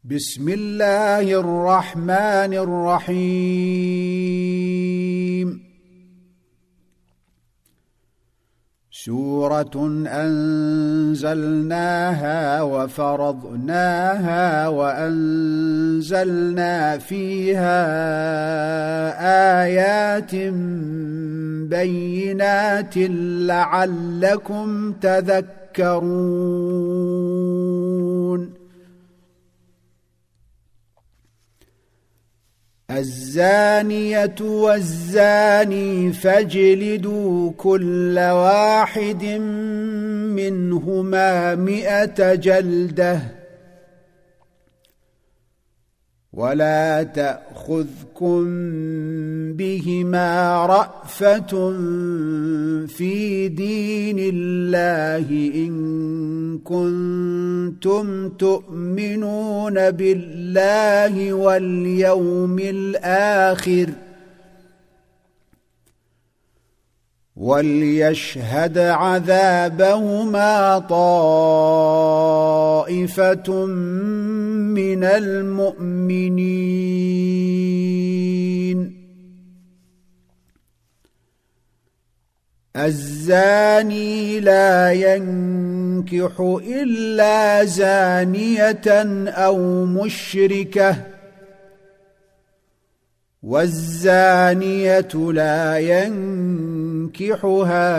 بسم الله الرحمن الرحيم. سورة أنزلناها وفرضناها وأنزلنا فيها آيات بينات لعلكم تذكرون. الزانية والزاني فاجلدوا كل واحد منهما 100 جلدة، ولا تأخذكم بهما رأفة في دين الله إن كنتم تؤمنون بالله واليوم الآخر، وليشهد عذابهما طائفة من المؤمنين. الزاني لا ينكح إلا زانية أو مشركة، والزانية لا ينكحها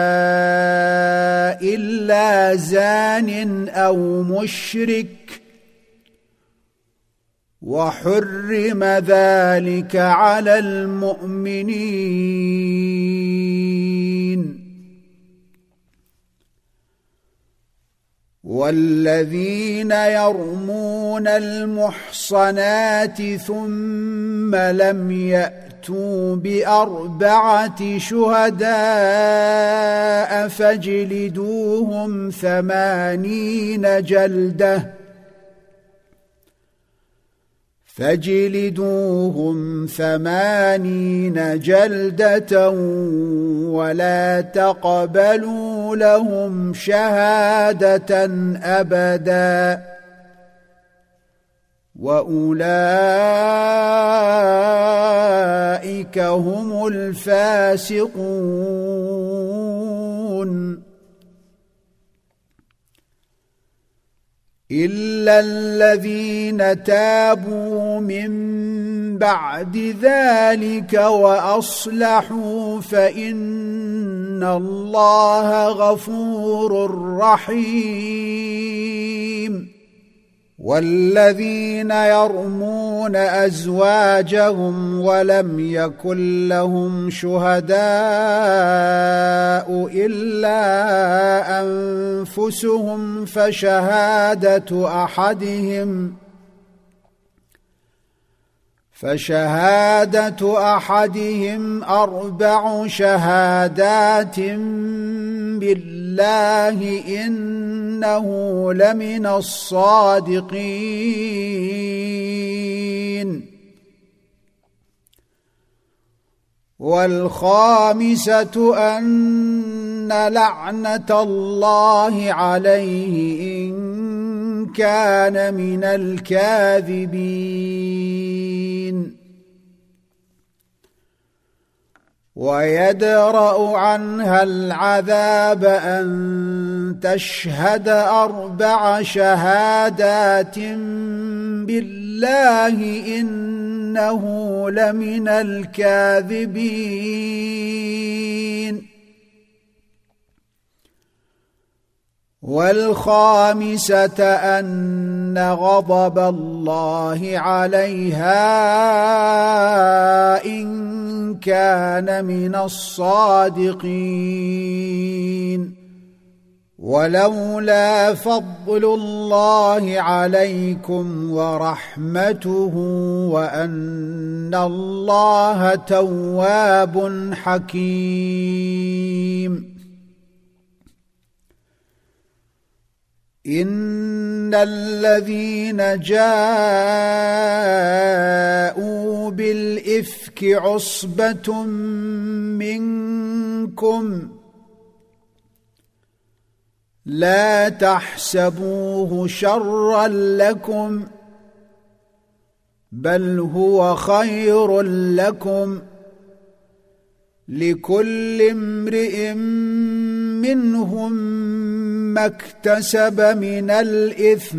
إلا زان أو مشرك، وحرم ذلك على المؤمنين. والذين يرمون المحصنات ثم لم يأتوا ب4 شهداء فاجلدوهم 80 جلدة ولا تقبلوا لهم شهادة أبدا، وأولئك هم الفاسقون. إلا الذين تابوا من بعد ذلك وأصلحوا فإن الله غفور رحيم. والذين يرمون أزواجهم ولم يكن لهم شهداء إلا أنفسهم فشهادة أحدهم 4 شهادات بالله إنه لمن الصادقين. والخامسة أن لعنة الله عليه إن كان من الكاذبين. ويدرأ عنها العذاب أن تشهد 4 شهادات بالله إنه لمن الكاذبين. والخامسة أن غضب الله عليها إن كان من الصادقين. ولولا فضل الله عليكم ورحمته وأن الله تواب حكيم. إن الذين جاءوا بالإفك عصبة منكم لا تحسبوه شرا لكم بل هو خير لكم لكل امرئ منهم ما اكتسب من الإثم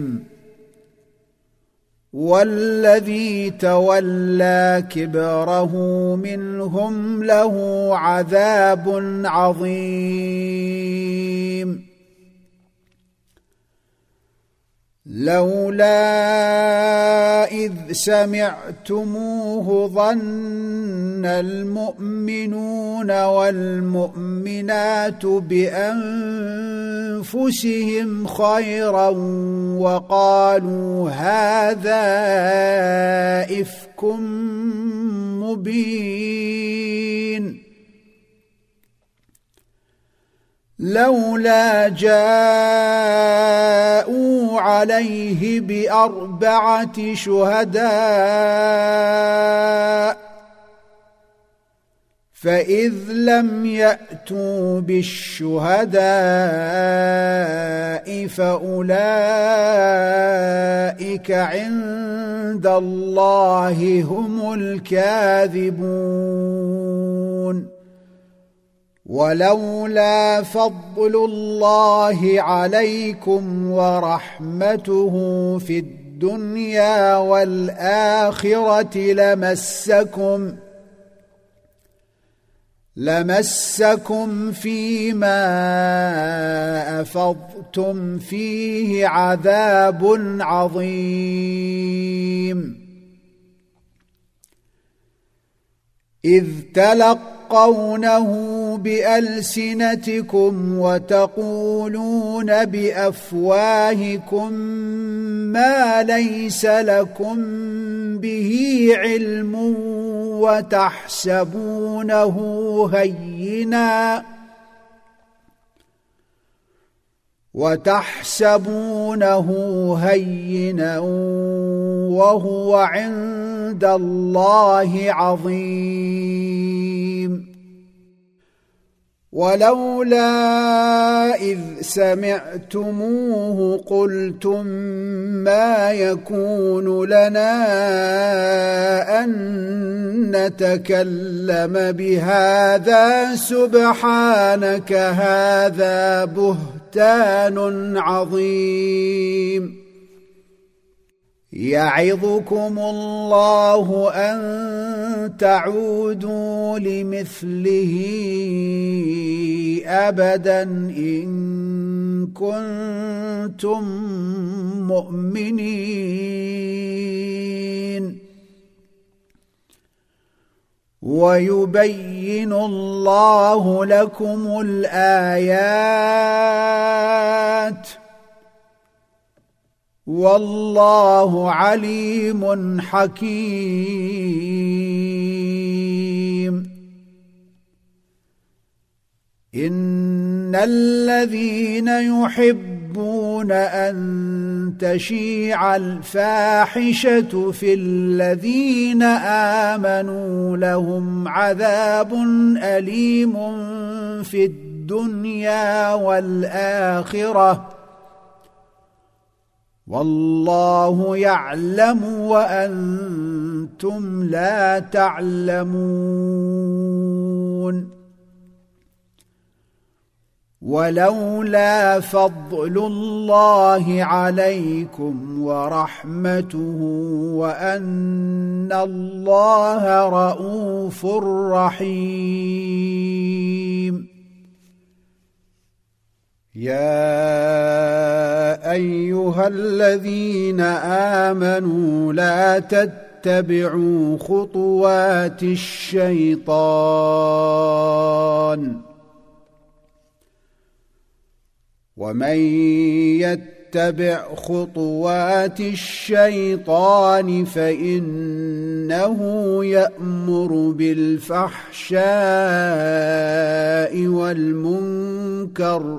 والذي تولى كبره منهم له عذاب عظيم لولا إذ سمعتموه ظن المؤمنون والمؤمنات بأنفسهم خيرا وقالوا هذا إفك مبين لولا جاءوا عليه بأربعة شهداء فإذ لم يأتوا بالشهداء فأولئك عند الله هم الكاذبون ولولا فضل الله عليكم ورحمته في الدنيا والآخرة لمسكم فيما أفضتم فيه عذاب عظيم إذ تلقونه بألسنتكم وتقولون بأفواهكم ما ليس لكم به علم وتحسبونه هينا وهو عند الله عظيم ولولا إذ سمعتموه قلتم ما يكون لنا أن نتكلم بهذا سبحانك هذا بهتان عظيم يعظكم الله أن تعودوا لمثله أبدا إن كنتم مؤمنين ويبين الله لكم الآيات والله عليم حكيم إن الذين يحبون أن تشيع الفاحشة في الذين آمنوا لهم عذاب أليم في الدنيا والآخرة والله يعلم وأنتم لا تعلمون ولولا فضل الله عليكم ورحمته وأن الله رؤوف رحيم يا أيها الذين آمنوا لا تتبعوا خطوات الشيطان ومن يتبع خطوات الشيطان فإنه يأمر بالفحشاء والمنكر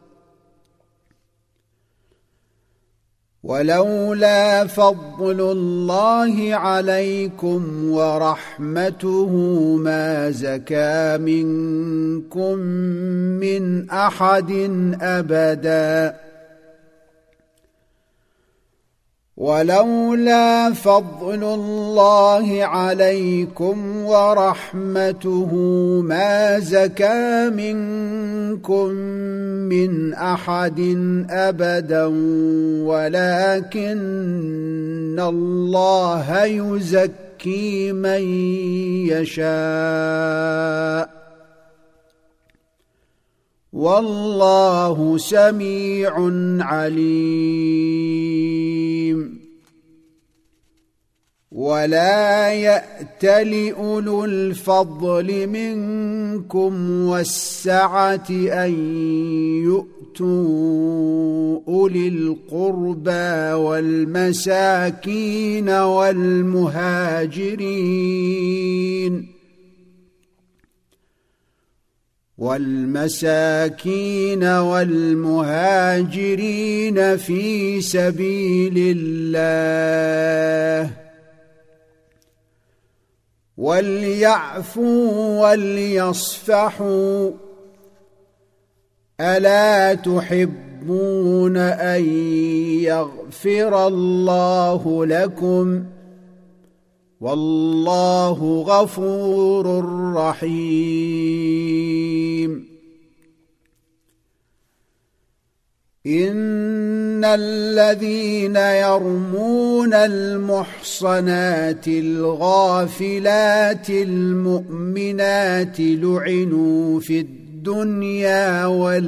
ولولا فضل الله عليكم ورحمته ما زكى منكم من أحد أبدا ولولا فضل الله عليكم ورحمته ما زكى منكم من أحد أبدا ولكن الله يزكي من يشاء والله سميع عليم. ولا يأتل أولو الفضل منكم والسعة أن يؤتوا أولي القربى والمساكين والمهاجرين في سبيل الله وليعفوا وليصفحوا ألا تحبون أن يغفر الله لكم والله غفور رحيم. إن الذين يرمون المحصنات الغافلات المؤمنات لعنوا في الدنيا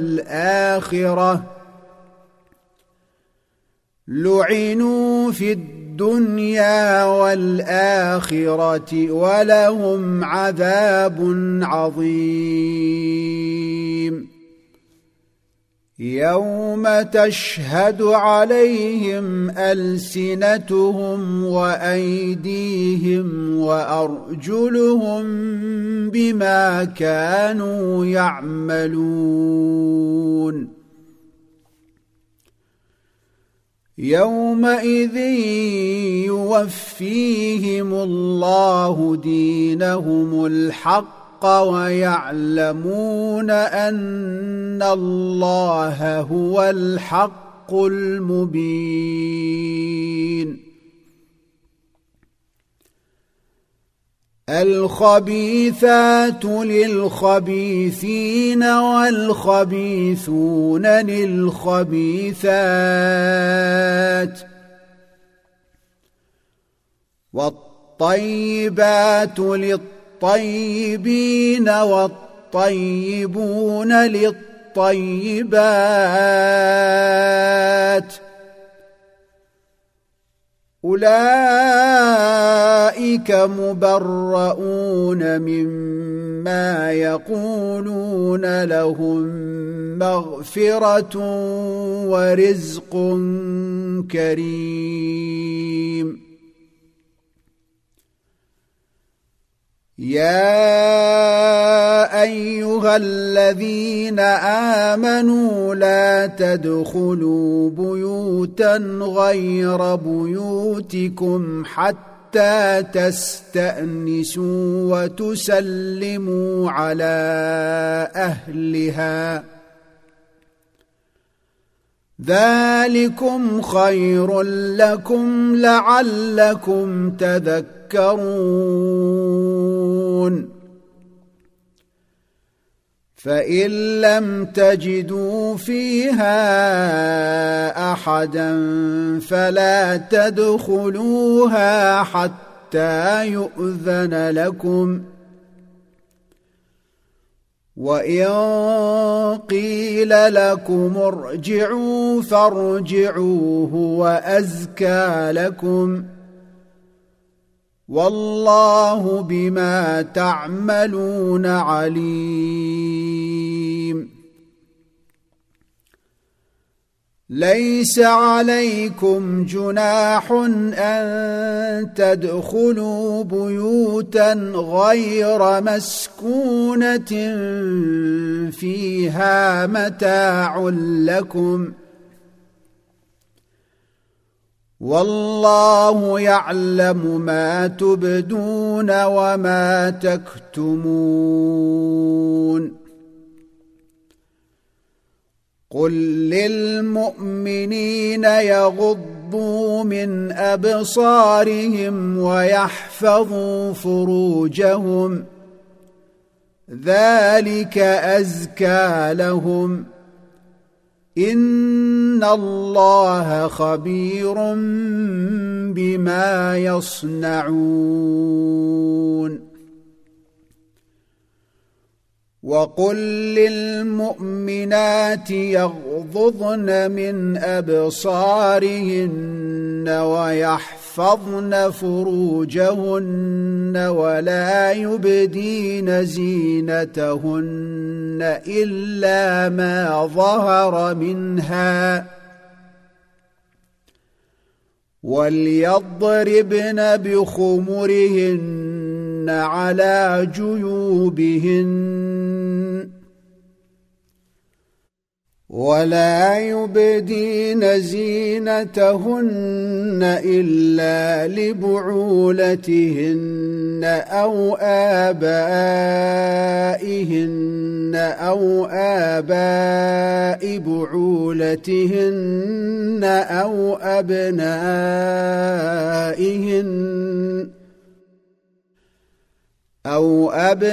والآخرة ولهم عذاب عظيم. يوم تشهد عليهم ألسنتهم وأيديهم وأرجلهم بما كانوا يعملون. يومئذ يوفيهم الله دينهم الحق ويعلمون أن الله هو الحق المبين. الخبيثات للخبيثين والخبيثون للخبيثات والطيبات للطيبين والطيبون للطيبات أولئك مبرؤون مما يقولون لهم مغفرة ورزق كريم. يا أيها الذين آمنوا لا تدخلوا بيوتا غير بيوتكم حتى تستأنسوا وتسلموا على أهلها ذلكم خير لكم لعلكم تذكرون. فإن لم تجدوا فيها أحدا فلا تدخلوها حتى يؤذن لكم وإن قيل لكم ارجعوا فارجعوا هو أزكى لكم والله بما تعملون عليم. ليس عليكم جناح أن تدخلوا بيوتا غير مسكونة فيها متاع لكم والله يعلم ما تبدون وما تكتمون. قل للمؤمنين يغضوا يغضوا من أبصارهم ويحفظوا فروجهم ذلك أزكى لهم إن الله خبير بما يصنعون وقل للمؤمنات يغضضن من أبصارهن ويحفظن فروجهن ولا يبدين زينتهن إلا ما ظهر منها وليضربن بخمرهن على جيوبهن ولا يبدين زينتهن إلا لبعولتهن أو آبائهن أو آباء بعولتهن أو أبنائهن أو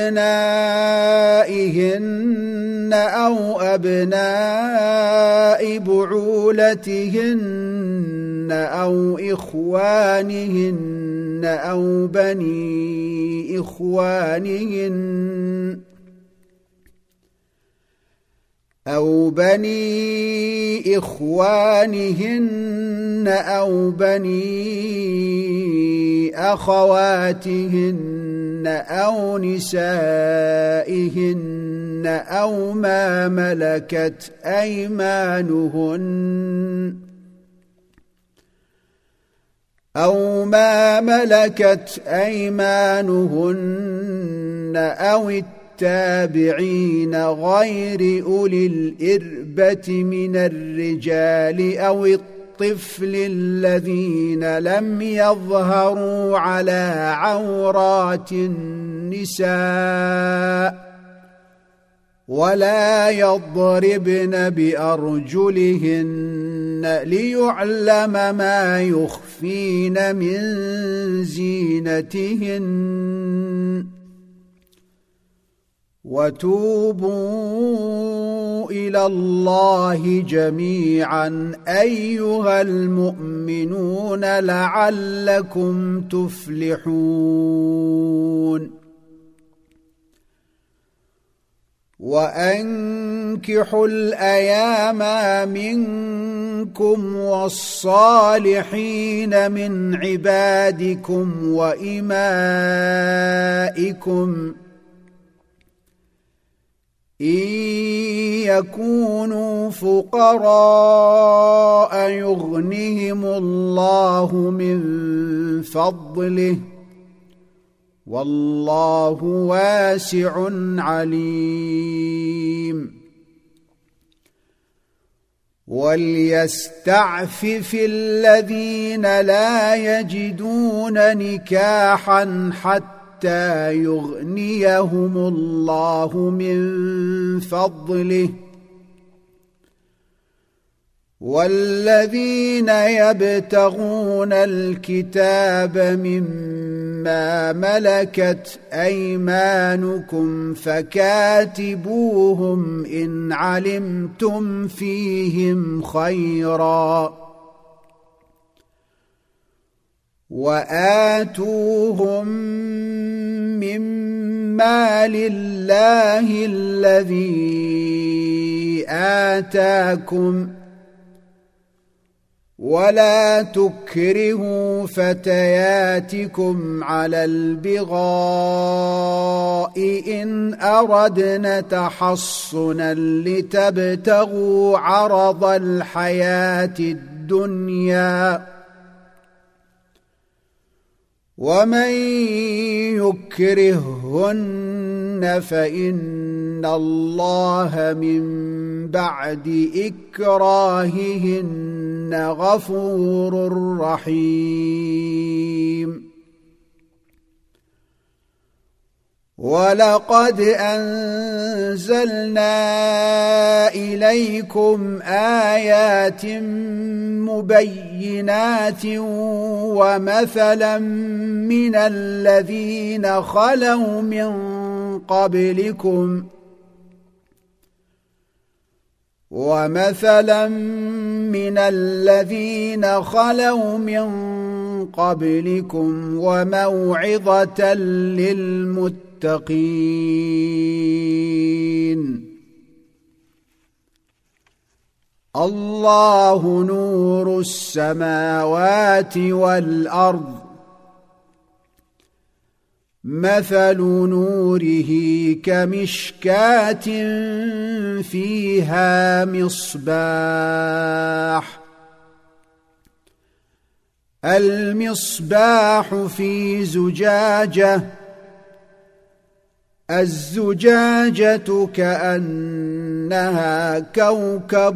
أبناء بعولتهن أو إخوانهن أو بني إخوانهن أو بني أخواتهن أو نسائهن أو ما ملكت أيمانهن أو التابعين غير أولي الإربة من الرجال أو الطفل الذين لم يظهروا على عورات النساء ولا يضربن بأرجلهن ليعلم ما يخفين من زينتهن وتوبوا إلى الله جميعا أيها المؤمنون لعلكم تفلحون وأنكحوا الأيام منكم والصالحين من عبادكم وإمائكم إن يكونوا فقراء يغنهم الله من فضله والله واسع عليم وليستعفف الذين لا يجدون نكاحا حتى يغنيهم الله من فضله والذين يبتغون الكتاب مما ملكت أيمانكم فكاتبوهم إن علمتم فيهم خيرا وآتوهم مما لله الذي آتاكم ولا تكرهوا فتياتكم على البغاء إن أردنا تحصنا لتبتغوا عرض الحياة الدنيا ومن يكرههن فإن الله من بعد إكراههن غفور رحيم ولقد أنزلنا إليكم آيات مبينات ومثلا من الذين خلوا من قبلكم وموعظة للمتقين. الله نور السماوات والأرض، مثل نوره كمشكاة فيها مصباح، المصباح في زجاجة، الزجاجة كأنها كوكب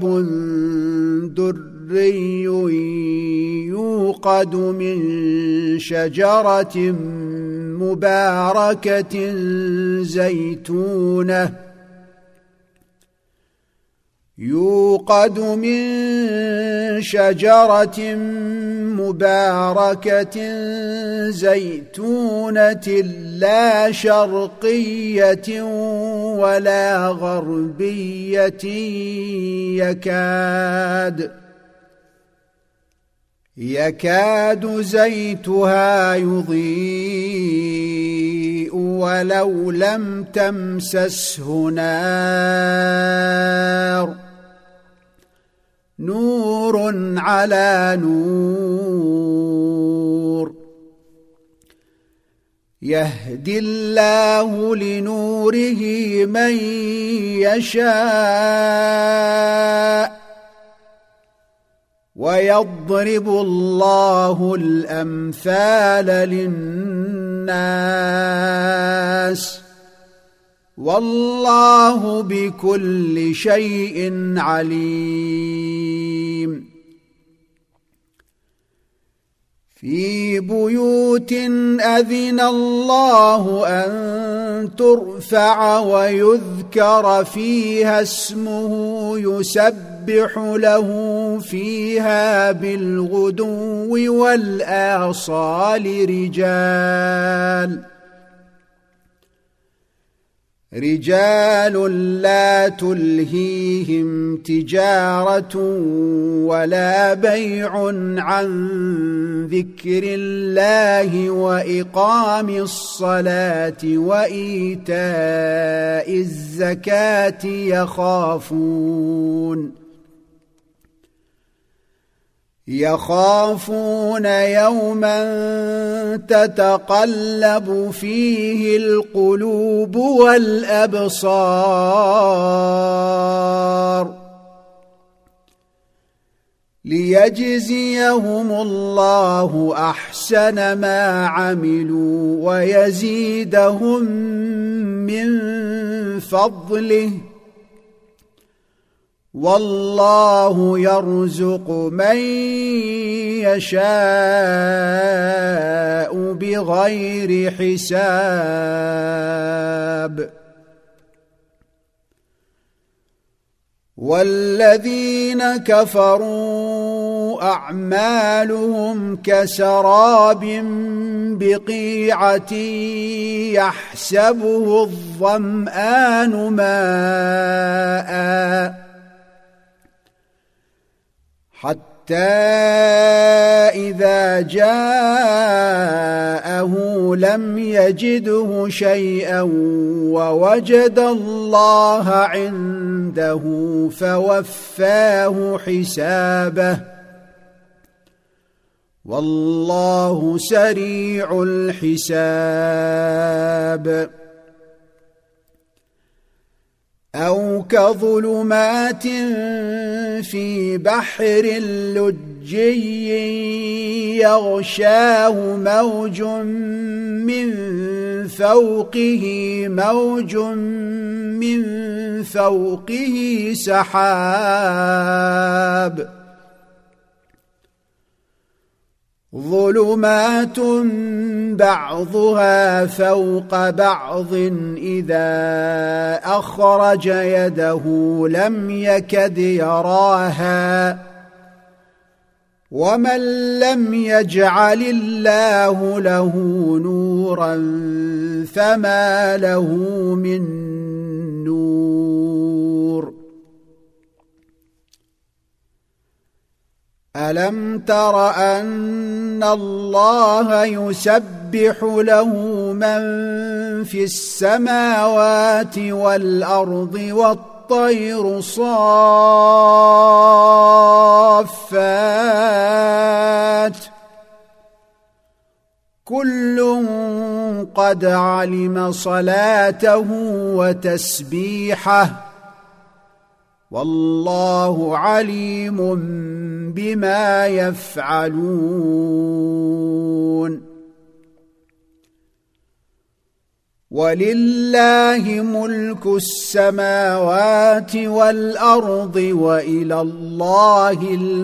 دري يوقد من شجرة مباركة زيتونة لا شرقية ولا غربية يكاد زيتها يضيء ولو لم تمسسه نار، نور على نور، يهدي الله لنوره من يشاء ويضرب الله الأمثال للناس والله بكل شيء عليم. في بيوت أذن الله أن ترفع ويذكر فيها اسمه يسبح له فيها بالغدو والآصال رجال لا تلهيهم تجارة ولا بيع عن ذكر الله وإقام الصلاة وإيتاء الزكاة يخافون يوما تتقلب فيه القلوب والأبصار، ليجزيهم الله أحسن ما عملوا ويزيدهم من فضله، والله يرزق من يشاء بغير حساب. والذين كفروا أعمالهم كسراب بقيعة يحسبه الظمآن ماءً حتى إذا جاءه لم يجده شيئا ووجد الله عنده فوفاه حسابه، والله سريع الحساب. أو كظلمات في بحر لجي يغشاه موج من فوقه سحاب، ظلمات بعضها فوق بعض إذا أخرج يده لم يكد يراها ومن لم يجعل الله له نورا فما له من نور ألم تر أن الله يسبح له من في السماوات والأرض والطير صافات كل قد علم صلاته وتسبيحه والله عليم بما يفعلون ولله ملك السماوات والأرض وإلى الله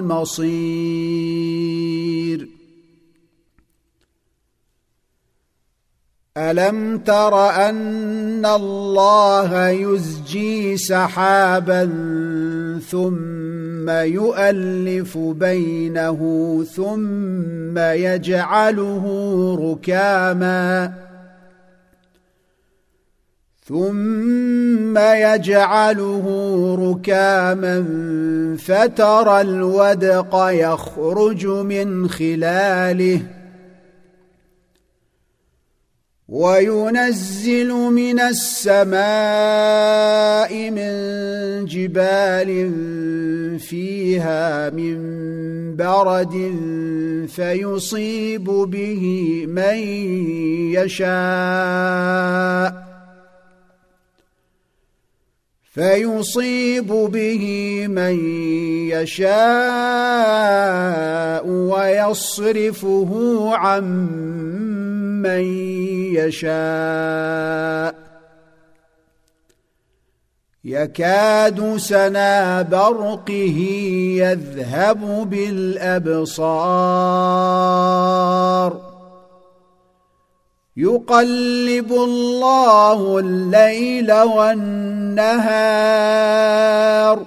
المصير ألم تر أن الله يزجي سحابا ثم يؤلف بينه ثم يجعله ركاما فترى الودق يخرج من خلاله وينزل من السماء من جبال فيها من برد فيصيب به من يشاء ويصرفه عن من يشاء يكاد سنا برقه يذهب بالأبصار يقلب الله الليل والنهار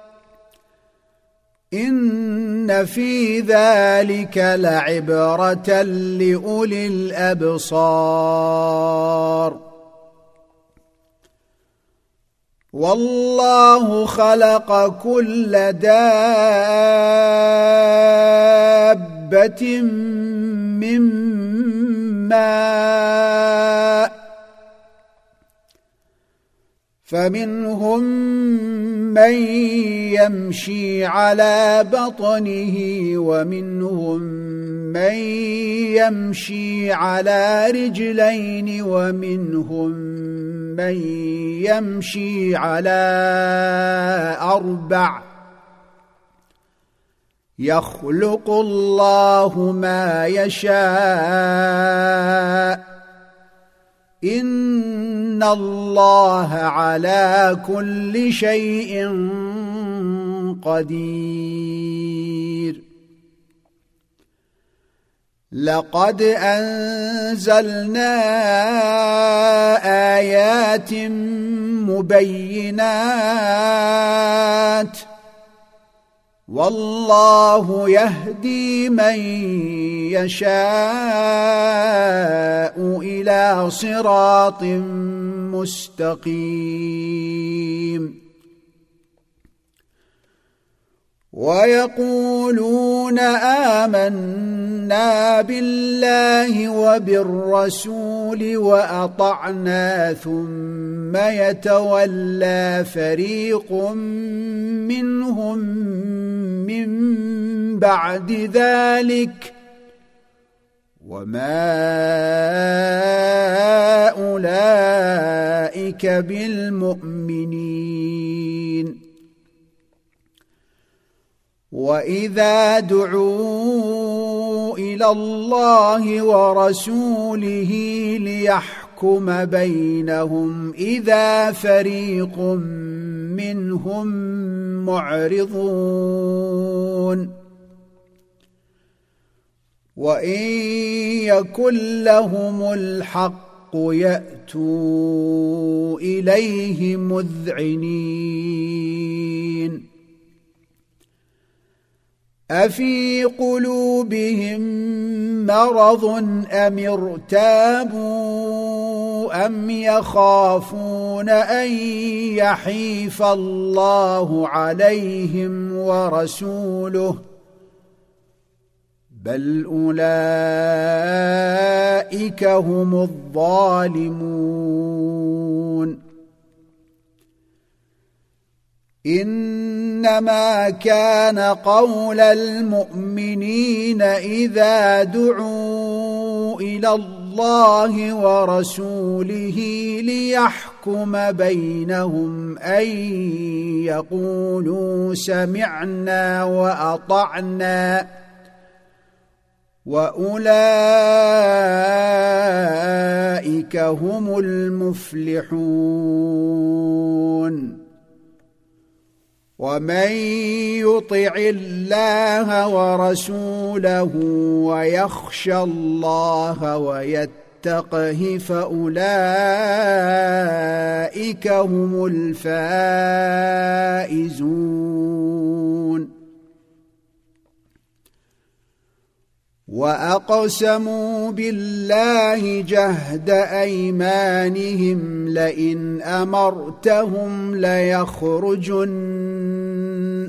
إن في ذلك لعبرة لأولي الأبصار والله خلق كل دابة من ماء فمنهم من يمشي على بطنه ومنهم من يمشي على رجلين ومنهم من يمشي على أربع يخلق الله ما يشاء إن الله على كل شيء قدير لقد أنزلنا آيات مبينات والله يهدي من يشاء إلى صراط مستقيم ويقولون آمنا بالله وبالرسول وأطعنا ثم يتولى فريق منهم من بعد ذلك وما أولئك بالمؤمنين وإذا دعوا إلى الله ورسوله ليحكم بينهم إذا فريق منهم معرضون وإن يكن لهم الحق يأتوا إليه مذعنين أفي قلوبهم مرض أم ارتابوا أم يخافون أن يحيف الله عليهم ورسوله بل أولئك هم الظالمون إنما كان قول المؤمنين إذا دعوا إلى الله ورسوله ليحكم بينهم أن يقولوا سمعنا وأطعنا وأولئك هم المفلحون ومن يطع الله ورسوله ويخشى الله ويتقه فأولئك هم الفائزون وأقسموا بالله جهد أيمانهم لئن أمرتهم ليخرجن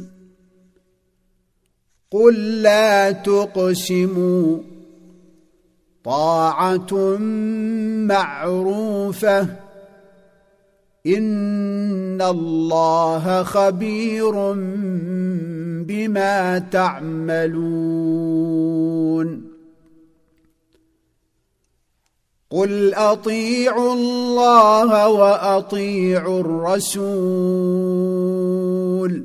قل لا تقسموا طاعة معروفة إن الله خبير بما تعملون قل أطيعوا الله وأطيعوا الرسول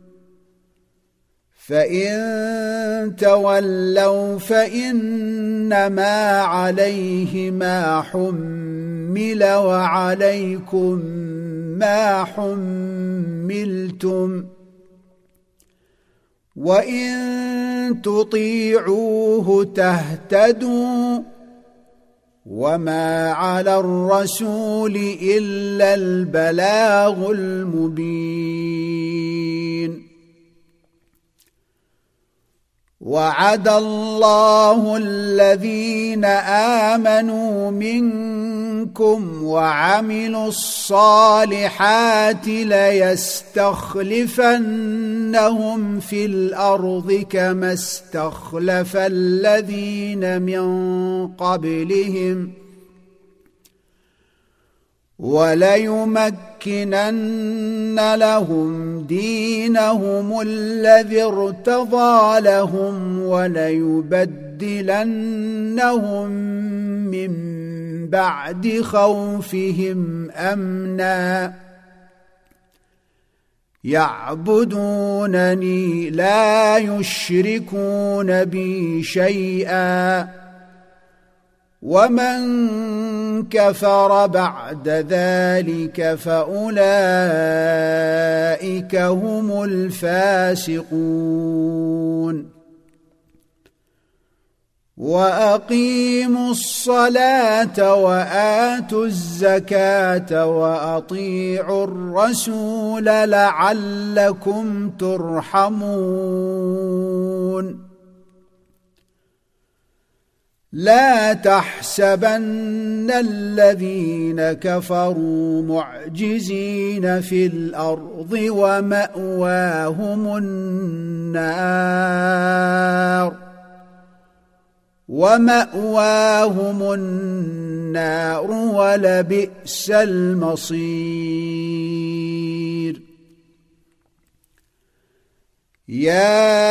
فإن تولوا فإنما عليه ما حمل وعليكم ما حملتم وإن تطيعوه تهتدوا وما على الرسول إلا البلاغ المبين وعد الله الذين آمنوا منكم وعملوا الصالحات ليستخلفنهم في الأرض كما استخلف الذين من قبلهم وليمكنن لهم دينهم الذي ارتضى لهم وليبدلنهم من بعد خوفهم أمنا يعبدونني لا يشركون بي شيئا ومن كفر بعد ذلك فأولئك هم الفاسقون وأقيموا الصلاة وآتوا الزكاة وأطيعوا الرسول لعلكم ترحمون لا تحسبن الذين كفروا معجزين في الأرض ومأواهم النار ولبئس المصير يا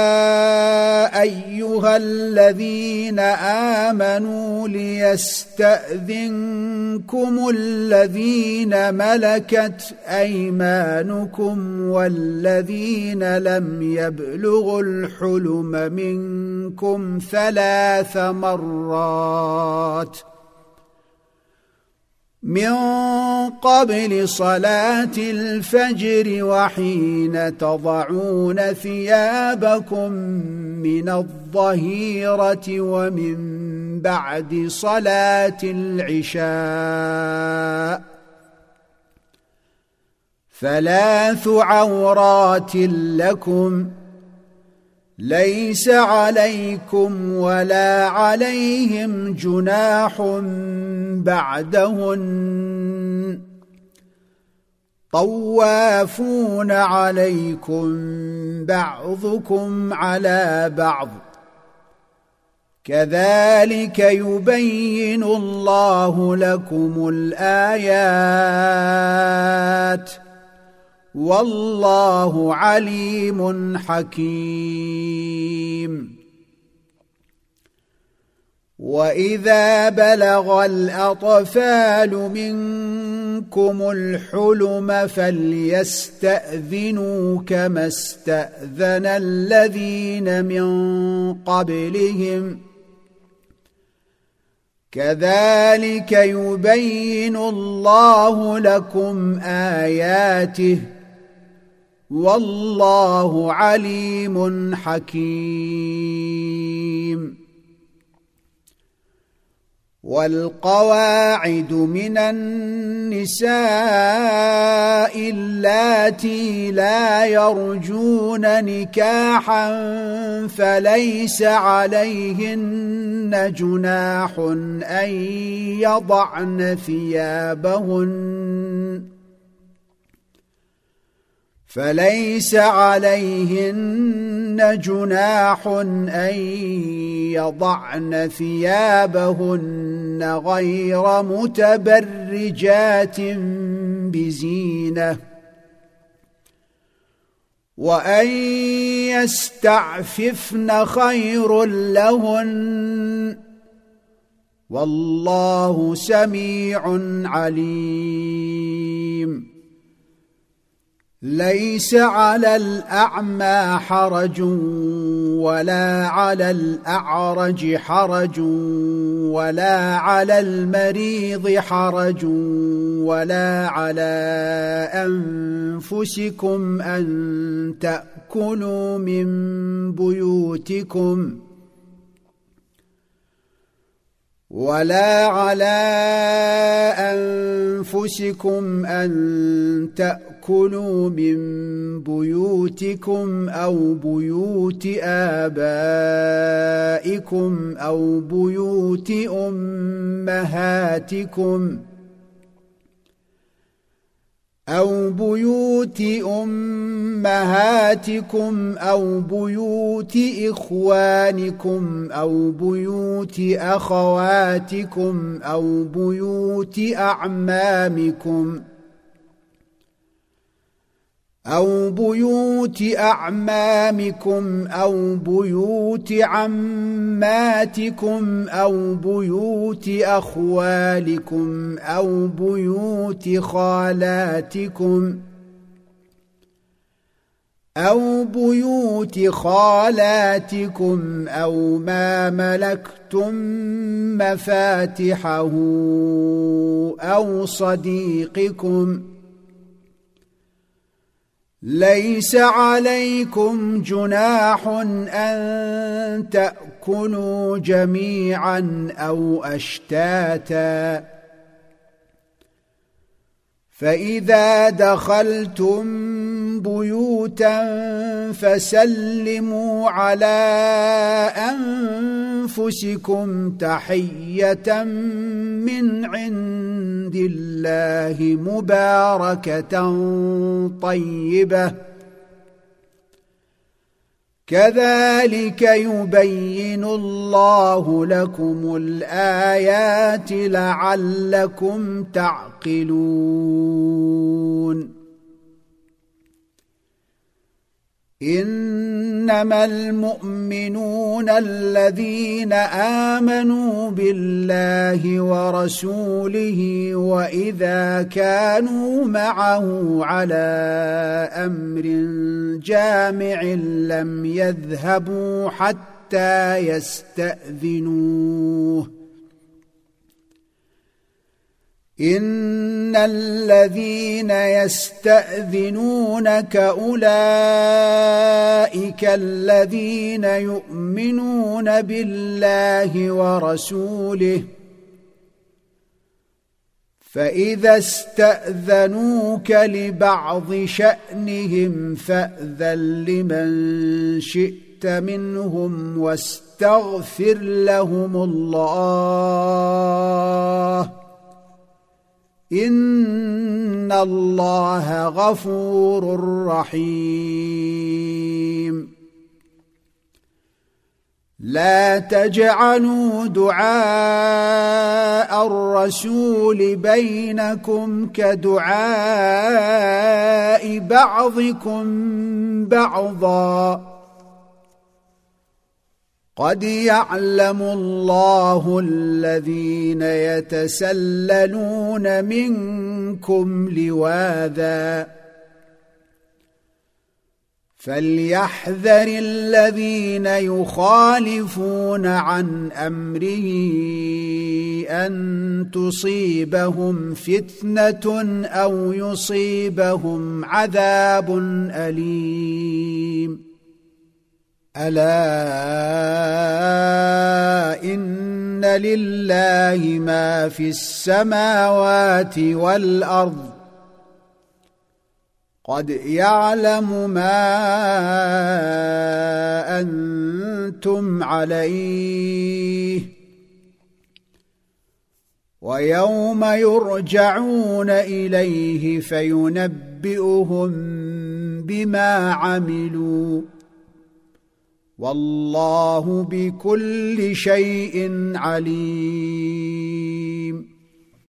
أيها الذين آمنوا ليستأذنكم الذين ملكت أيمانكم والذين لم يبلغوا الحلم منكم 3 مرات من قبل صلاة الفجر وحين تضعون ثيابكم من الظهيرة ومن بعد صلاة العشاء 3 عورات لكم ليس عليكم ولا عليهم جناح بعدهن طوافون عليكم بعضكم على بعض كذلك يبين الله لكم الآيات والله عليم حكيم. وإذا بلغ الأطفال منكم الحلم فليستأذنوا كما استأذن الذين من قبلهم كذلك يبين الله لكم آياته والله عليم حكيم. والقواعد من النساء اللاتي لا يرجون نكاحا فليس عليهن جناح أن يضعن ثيابهن غير متبرجات بزينة وأن يستعففن خير لهن والله سميع عليم. ليس على الأعمى حرج ولا على الأعرج حرج ولا على المريض حرج ولا على أنفسكم أن تأكلوا من بيوتكم أو بيوت آبائكم أو بيوت أمهاتكم أو بيوت إخوانكم أو بيوت أخواتكم أو بيوت أعمامكم أو بيوت عماتكم أو بيوت أخوالكم أو بيوت خالاتكم أو ما ملكتم مفاتحه أو صديقكم. ليس عليكم جناح أن تأكلوا جميعا أو أشتاتا فإذا دخلتم بيوتا فسلموا على أنفسكم تحية من عند الله مباركة طيبة كذلك يبين الله لكم الآيات لعلكم تعقلون. إنما المؤمنون الذين آمنوا بالله ورسوله وإذا كانوا معه على أمر جامع لم يذهبوا حتى يستأذنوه إن الذين يستأذنونك أولئك الذين يؤمنون بالله ورسوله، فإذا استأذنوك لبعض شأنهم فأذن لمن شئت منهم واستغفر لهم الله، إن الله غفور رحيم. لا تجعلوا دعاء الرسول بينكم كدعاء بعضكم بعضا، قد يعلم الله الذين يتسللون منكم لواذا، فليحذر الذين يخالفون عن أمره أن تصيبهم فتنة أو يصيبهم عذاب أليم. ألا إن لله ما في السماوات والأرض، قد يعلم ما أنتم عليه، ويوم يرجعون إليه فينبئهم بما عملوا، والله بكل شيء عليم.